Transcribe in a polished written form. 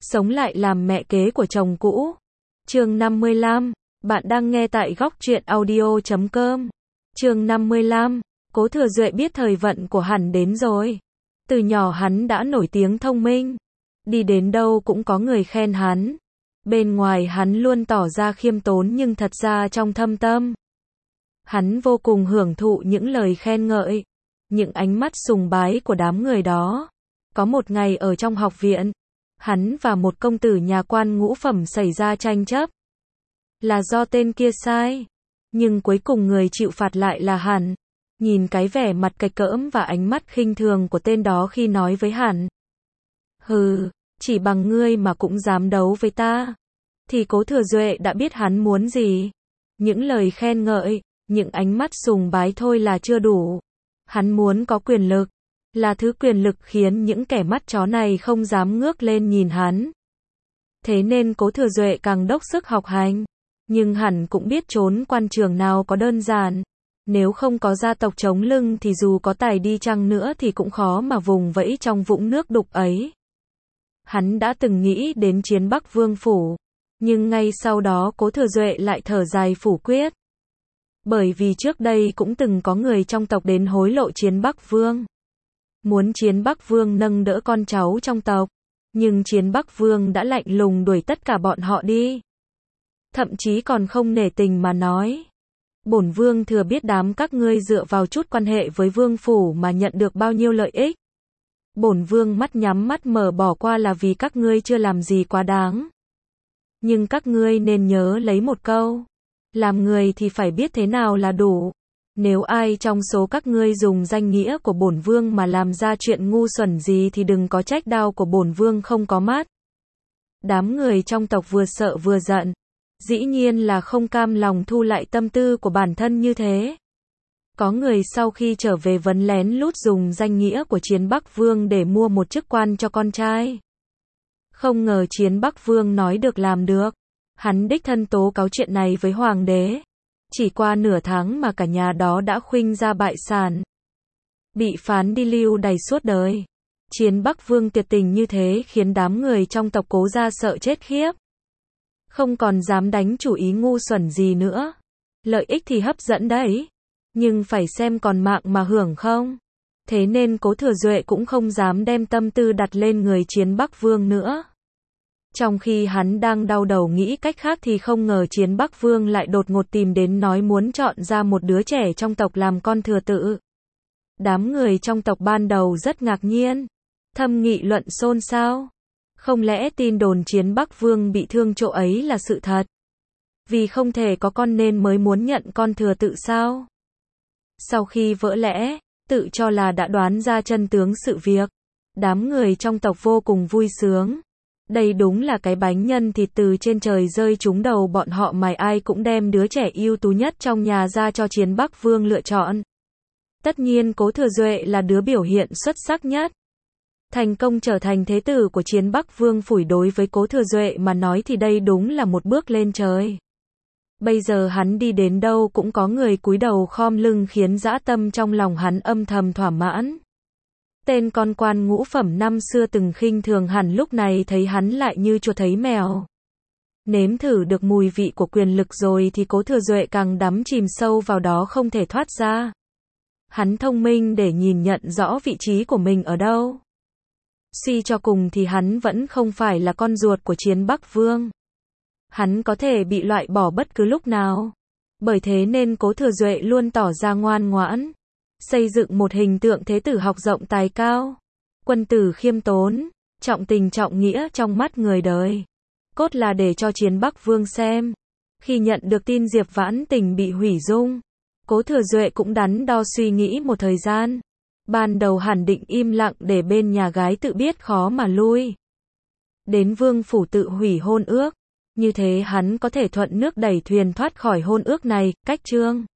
sống lại làm mẹ kế của chồng cũ. Chương 55, bạn đang nghe tại góc truyện audio.com. Chương 55, Cố Thừa Duệ biết thời vận của hắn đến rồi. Từ nhỏ hắn đã nổi tiếng thông minh, đi đến đâu cũng có người khen hắn. Bên ngoài hắn luôn tỏ ra khiêm tốn nhưng thật ra trong thâm tâm, hắn vô cùng hưởng thụ những lời khen ngợi, những ánh mắt sùng bái của đám người đó. Có một ngày ở trong học viện, hắn và một công tử nhà quan ngũ phẩm xảy ra tranh chấp. Là do tên kia sai, nhưng cuối cùng người chịu phạt lại là hắn. Nhìn cái vẻ mặt cạch cỡm và ánh mắt khinh thường của tên đó khi nói với hắn: "Hừ, chỉ bằng ngươi mà cũng dám đấu với ta." Thì Cố Thừa Duệ đã biết hắn muốn gì. Những lời khen ngợi, những ánh mắt sùng bái thôi là chưa đủ. Hắn muốn có quyền lực, là thứ quyền lực khiến những kẻ mắt chó này không dám ngước lên nhìn hắn. Thế nên Cố Thừa Duệ càng dốc sức học hành. Nhưng hẳn cũng biết trốn quan trường nào có đơn giản. Nếu không có gia tộc chống lưng thì dù có tài đi chăng nữa thì cũng khó mà vùng vẫy trong vũng nước đục ấy. Hắn đã từng nghĩ đến chiến Bắc Vương phủ, nhưng ngay sau đó Cố Thừa Duệ lại thở dài phủ quyết. Bởi vì trước đây cũng từng có người trong tộc đến hối lộ chiến Bắc Vương, muốn chiến Bắc Vương nâng đỡ con cháu trong tộc, nhưng chiến Bắc Vương đã lạnh lùng đuổi tất cả bọn họ đi. Thậm chí còn không nể tình mà nói: "Bổn vương thừa biết đám các ngươi dựa vào chút quan hệ với vương phủ mà nhận được bao nhiêu lợi ích. Bổn vương mắt nhắm mắt mở bỏ qua là vì các ngươi chưa làm gì quá đáng. Nhưng các ngươi nên nhớ lấy một câu, làm người thì phải biết thế nào là đủ. Nếu ai trong số các ngươi dùng danh nghĩa của bổn vương mà làm ra chuyện ngu xuẩn gì thì đừng có trách đao của bổn vương không có mắt." Đám người trong tộc vừa sợ vừa giận. Dĩ nhiên là không cam lòng thu lại tâm tư của bản thân như thế. Có người sau khi trở về vấn lén lút dùng danh nghĩa của chiến Bắc Vương để mua một chức quan cho con trai. Không ngờ chiến Bắc Vương nói được làm được. Hắn đích thân tố cáo chuyện này với hoàng đế. Chỉ qua nửa tháng mà cả nhà đó đã khuynh ra bại sản, bị phán đi lưu đày suốt đời. Chiến Bắc Vương tuyệt tình như thế khiến đám người trong tộc Cố gia sợ chết khiếp, không còn dám đánh chủ ý ngu xuẩn gì nữa. Lợi ích thì hấp dẫn đấy, nhưng phải xem còn mạng mà hưởng không. Thế nên Cố Thừa Duệ cũng không dám đem tâm tư đặt lên người chiến Bắc Vương nữa. Trong khi hắn đang đau đầu nghĩ cách khác thì không ngờ chiến Bắc Vương lại đột ngột tìm đến nói muốn chọn ra một đứa trẻ trong tộc làm con thừa tự. Đám người trong tộc ban đầu rất ngạc nhiên, thầm nghị luận xôn xao. Không lẽ tin đồn chiến Bắc Vương bị thương chỗ ấy là sự thật? Vì không thể có con nên mới muốn nhận con thừa tự sao? Sau khi vỡ lẽ, tự cho là đã đoán ra chân tướng sự việc, đám người trong tộc vô cùng vui sướng. Đây đúng là cái bánh nhân thịt từ trên trời rơi trúng đầu bọn họ, mày ai cũng đem đứa trẻ ưu tú nhất trong nhà ra cho chiến Bắc Vương lựa chọn. Tất nhiên Cố Thừa Duệ là đứa biểu hiện xuất sắc nhất. Thành công trở thành thế tử của chiến Bắc Vương phủ đối với Cố Thừa Duệ mà nói thì đây đúng là một bước lên trời. Bây giờ hắn đi đến đâu cũng có người cúi đầu khom lưng khiến dã tâm trong lòng hắn âm thầm thỏa mãn. Tên con quan ngũ phẩm năm xưa từng khinh thường hẳn lúc này thấy hắn lại như chuột thấy mèo. Nếm thử được mùi vị của quyền lực rồi thì Cố Thừa Duệ càng đắm chìm sâu vào đó không thể thoát ra. Hắn thông minh để nhìn nhận rõ vị trí của mình ở đâu. Suy cho cùng thì hắn vẫn không phải là con ruột của chiến Bắc Vương. Hắn có thể bị loại bỏ bất cứ lúc nào. Bởi thế nên Cố Thừa Duệ luôn tỏ ra ngoan ngoãn, xây dựng một hình tượng thế tử học rộng tài cao, quân tử khiêm tốn, trọng tình trọng nghĩa trong mắt người đời. Cốt là để cho chiến Bắc Vương xem. Khi nhận được tin Diệp Vãn Tình bị hủy dung, Cố Thừa Duệ cũng đắn đo suy nghĩ một thời gian. Ban đầu hẳn định im lặng để bên nhà gái tự biết khó mà lui. Đến vương phủ tự hủy hôn ước. Như thế hắn có thể thuận nước đẩy thuyền thoát khỏi hôn ước này. Cách chương